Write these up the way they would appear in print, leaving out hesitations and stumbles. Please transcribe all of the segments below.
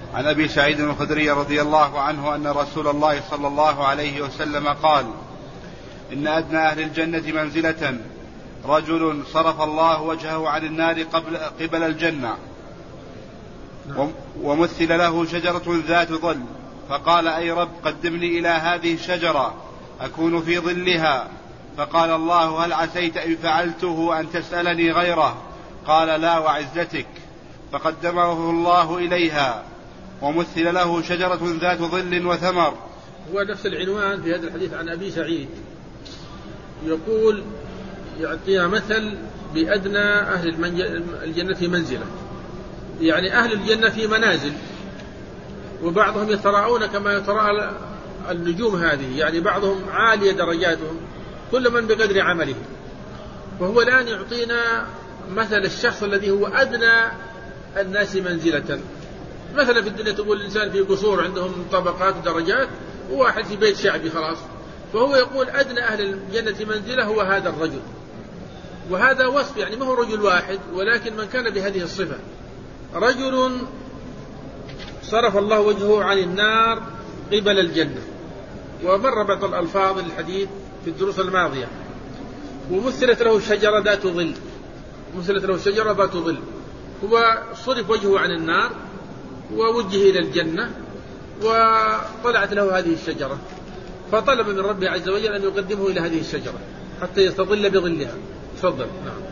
عن أبي سعيد الخدري رضي الله عنه أن رسول الله صلى الله عليه وسلم قال: إن أدنى أهل الجنة منزلة رجل صرف الله وجهه عن النار قبل الجنة، ومثل له شجرة ذات ظل، فقال: أي رب قدمني إلى هذه الشجرة أكون في ظلها. فقال الله: هل عسيت إن فعلته أن تسألني غيره؟ قال: لا وعزتك. فقدمه الله إليها، ومثل له شجرة ذات ظل وثمر. هو نفس العنوان في هذا الحديث عن أبي سعيد، يقول يعطيها مثل بأدنى أهل الجنة منزلة، يعني أهل الجنة في منازل، وبعضهم يتراءون كما يتراءى النجوم هذه، يعني بعضهم عالية درجاتهم كل من بقدر عمله. وهو الآن يعطينا مثل الشخص الذي هو أدنى الناس منزلة. مثلا في الدنيا تقول الإنسان في قصور عندهم طبقات ودرجات، وواحد في بيت شعبي خلاص. فهو يقول أدنى أهل الجنة منزلة هو هذا الرجل، وهذا وصف، يعني ما هو رجل واحد، ولكن من كان بهذه الصفة: رجل صرف الله وجهه عن النار قبل الجنة. ومر بعض الألفاظ الحديث في الدروس الماضية. ومثلت له شجرة ذات ظل، مثلت له شجرة ذات ظل. هو صرف وجهه عن النار ووجه إلى الجنة، وطلعت له هذه الشجرة، فطلب من ربه عز وجل أن يقدمه إلى هذه الشجرة حتى يستظل بظلها. تفضل. نعم.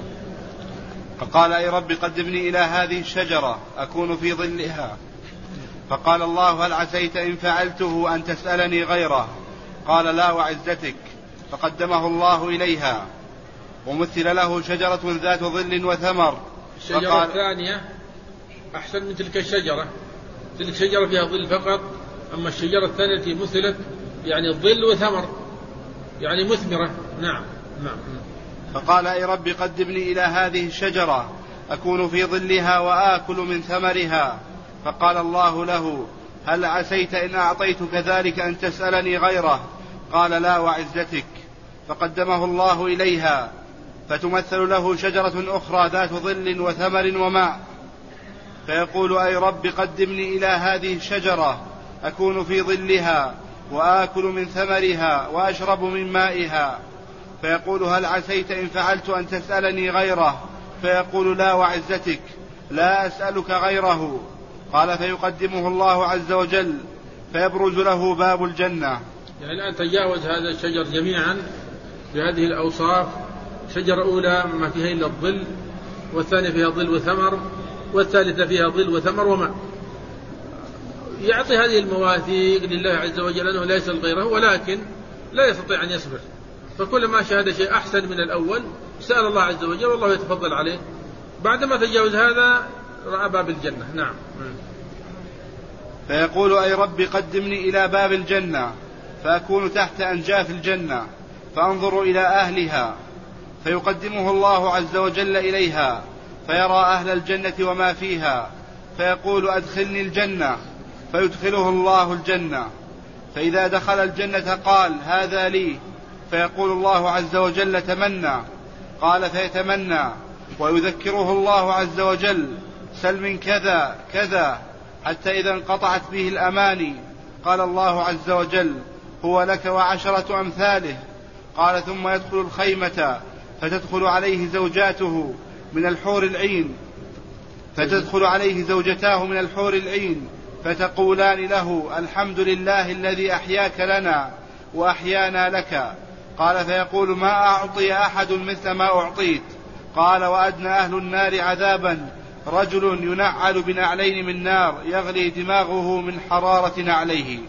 فقال: أي رب قدمني إلى هذه الشجرة أكون في ظلها. فقال الله: هل عسيت إن فعلته أن تسألني غيره؟ قال: لا وعزتك. فقدمه الله إليها، ومثل له شجرة ذات ظل وثمر. الشجرة الثانية أحسن من تلك الشجرة، تلك الشجرة فيها ظل فقط، أما الشجرة الثانية التي مثلت يعني ظل وثمر، يعني مثمرة. نعم. فقال: أي رب قدمني إلى هذه الشجرة أكون في ظلها وآكل من ثمرها. فقال الله له: هل عسيت إن أعطيتك ذلك أن تسألني غيره؟ قال: لا وعزتك. فقدمه الله إليها، فتمثل له شجرة أخرى ذات ظل وثمر وماء، فيقول: أي رب قدمني إلى هذه الشجرة أكون في ظلها وآكل من ثمرها وأشرب من مائها. فيقول: هل عسيت إن فعلت أن تسألني غيره؟ فيقول: لا وعزتك لا أسألك غيره. قال: فيقدمه الله عز وجل، فيبرز له باب الجنة. يعني الآن تجاوز هذا الشجر جميعا بهذه الأوصاف. شجرة أولى ما فيها إلا الظل، والثانية فيها ظل وثمر، والثالثة فيها ظل وثمر وماء. يعطي هذه المواثيق لله عز وجل أنه لا يسأل غيره، ولكن لا يستطيع أن يصبر، فكل ما شاهد شيء أحسن من الأول سأل الله عز وجل، والله يتفضل عليه. بعدما تجاوز هذا رأى باب الجنة. نعم. فيقول: أي رب قدمني إلى باب الجنة فأكون تحت أنجاف الجنة فأنظر إلى أهلها. فيقدمه الله عز وجل إليها، فيرى أهل الجنة وما فيها، فيقول: أدخلني الجنة. فيدخله الله الجنة، فإذا دخل الجنة قال: هذا لي. فيقول الله عز وجل: تمنى. قال: فيتمنى، ويذكره الله عز وجل: سل من كذا كذا، حتى إذا انقطعت به الأماني قال الله عز وجل: هو لك وعشرة أمثاله. قال: ثم يدخل الخيمة فتدخل عليه زوجاته من الحور العين، فتدخل عليه زوجتاه من الحور العين، فتقولان له: الحمد لله الذي أحياك لنا وأحيانا لك. قال: فيقول: ما أعطي أحد مثل ما أعطيت. قال: وأدنى أهل النار عذابا رجل ينعل بنعلين من نار يغلي دماغه من حرارة نعليه.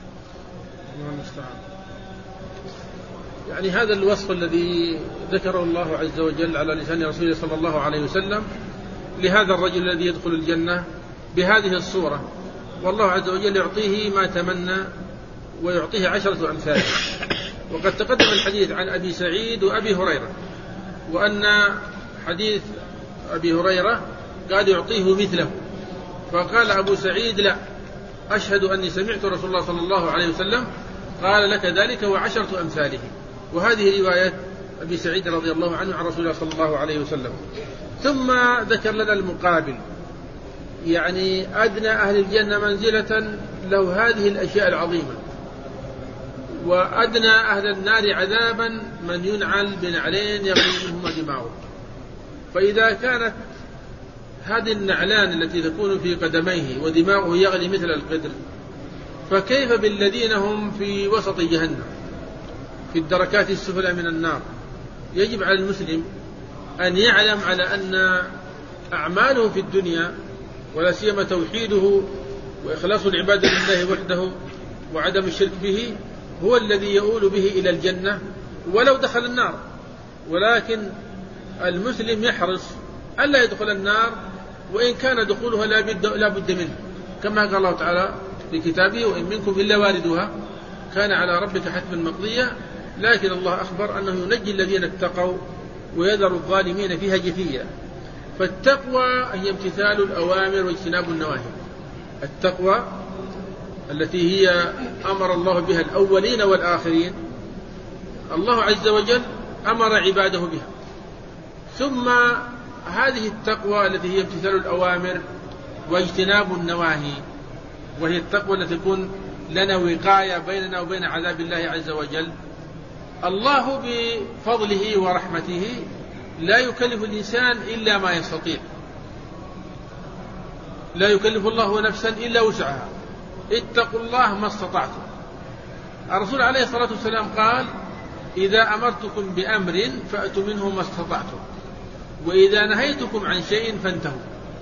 يعني هذا الوصف الذي ذكره الله عز وجل على لسان رسوله صلى الله عليه وسلم لهذا الرجل الذي يدخل الجنة بهذه الصورة، والله عز وجل يعطيه ما تمنى ويعطيه 10 أمثال. وقد تقدم الحديث عن أبي سعيد وأبي هريرة، وأن حديث أبي هريرة قال يعطيه مثله، فقال أبو سعيد: لا، أشهد أني سمعت رسول الله صلى الله عليه وسلم قال لك ذلك و10 أمثاله. وهذه رواية أبي سعيد رضي الله عنه عن رسول الله صلى الله عليه وسلم. ثم ذكر لنا المقابل، يعني أدنى أهل الجنة منزلة له هذه الأشياء العظيمة، وأدنى أهل النار عذابا من ينعل بنعلين يغلي منهما دماغه. فإذا كانت هذه النعلان التي تكون في قدميه ودماغه يغلي مثل القدر، فكيف بالذين هم في وسط جهنم في الدركات السفلى من النار؟ يجب على المسلم أن يعلم على أن أعماله في الدنيا ولا سيما توحيده وإخلاص العبادة لله وحده وعدم الشرك به هو الذي يؤول به إلى الجنة ولو دخل النار. ولكن المسلم يحرص ألا يدخل النار وإن كان دخولها لا بد منه، كما قال الله تعالى في كتابه: وإن منكم إلا واردها كان على ربك حتما مقضيا. لكن الله أخبر أنه ينجي الذين اتقوا ويذر الظالمين فيها جثيا. فالتقوى هي امتثال الأوامر واجتناب النواهي. التقوى التي هي أمر الله بها الأولين والآخرين، الله عز وجل أمر عباده بها. ثم هذه التقوى التي هي امتثال الأوامر واجتناب النواهي، وهي التقوى التي تكون لنا وقاية بيننا وبين عذاب الله عز وجل. الله بفضله ورحمته لا يكلف الإنسان إلا ما يستطيع، لا يكلف الله نفسا إلا وسعها، اتقوا الله ما استطعتم. الرسول عليه الصلاة والسلام قال: إذا أمرتكم بأمر فأتوا منه ما استطعتم، وإذا نهيتكم عن شيء فانتهوا.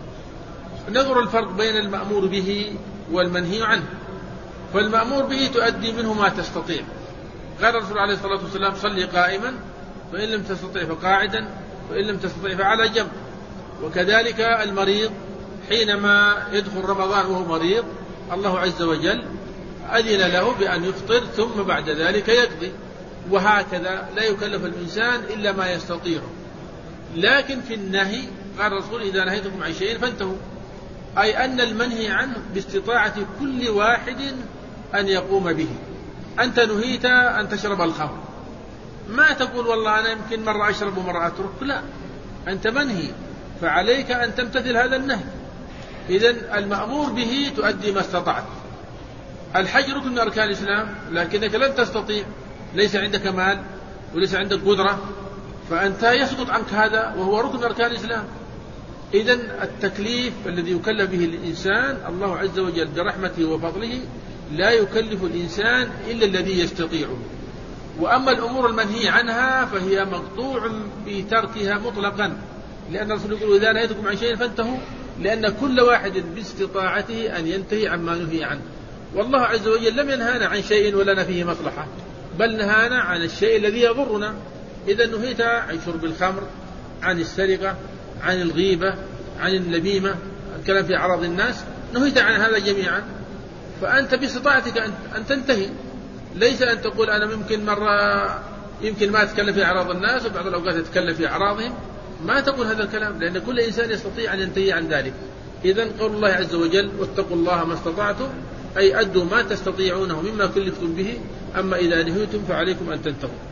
نظر الفرق بين المأمور به والمنهي عنه. فالمأمور به تؤدي منه ما تستطيع. قال الرسول عليه الصلاة والسلام: صلي قائما، فإن لم تستطع فقاعدا، فإن لم تستطع فعلى جنب. وكذلك المريض حينما يدخل رمضان وهو مريض، الله عز وجل أذن له بأن يفطر ثم بعد ذلك يقضي. وهكذا لا يكلف الإنسان إلا ما يستطيع. لكن في النهي قال الرسول: إذا نهيتكم عن شيء فانتهوا، أي أن المنهي عنه باستطاعة كل واحد أن يقوم به. أنت نهيت أن تشرب الخمر، ما تقول والله أنا يمكن مرة أشرب ومرة أترك، لا، أنت منهي فعليك أن تمتثل هذا النهي. إذن المأمور به تؤدي ما استطعت. الحج ركن من أركان الإسلام، لكنك لن تستطيع، ليس عندك مال وليس عندك قدرة، فأنت يسقط عنك هذا وهو ركن من أركان الإسلام. إذن التكليف الذي يكلف به الإنسان، الله عز وجل برحمته وفضله لا يكلف الإنسان إلا الذي يستطيعه. وأما الأمور المنهي عنها فهي مقطوع بتركها مطلقا، لأن الرسول يقول: إذا نهيتكم عن شيء فانتهوا، لأن كل واحد باستطاعته أن ينتهي عما نهي عنه. والله عز وجل لم ينهانا عن شيء ولنا فيه مصلحة، بل نهانا عن الشيء الذي يضرنا. إذا نهيت عن شرب الخمر، عن السرقة، عن الغيبة، عن النميمة، الكلام في أعراض الناس، نهيت عن هذا جميعا، فأنت باستطاعتك أن تنتهي. ليس أن تقول أنا ممكن مرة يمكن ما أتكلم في أعراض الناس وبعض الأوقات أتكلم في أعراضهم، ما تقول هذا الكلام، لأن كل إنسان يستطيع أن ينتهي عن ذلك. إذن قول الله عز وجل: واتقوا الله ما استطعتم، أي أدوا ما تستطيعونه مما كلفتم به، أما إذا نهيتم فعليكم أن تنتهوا.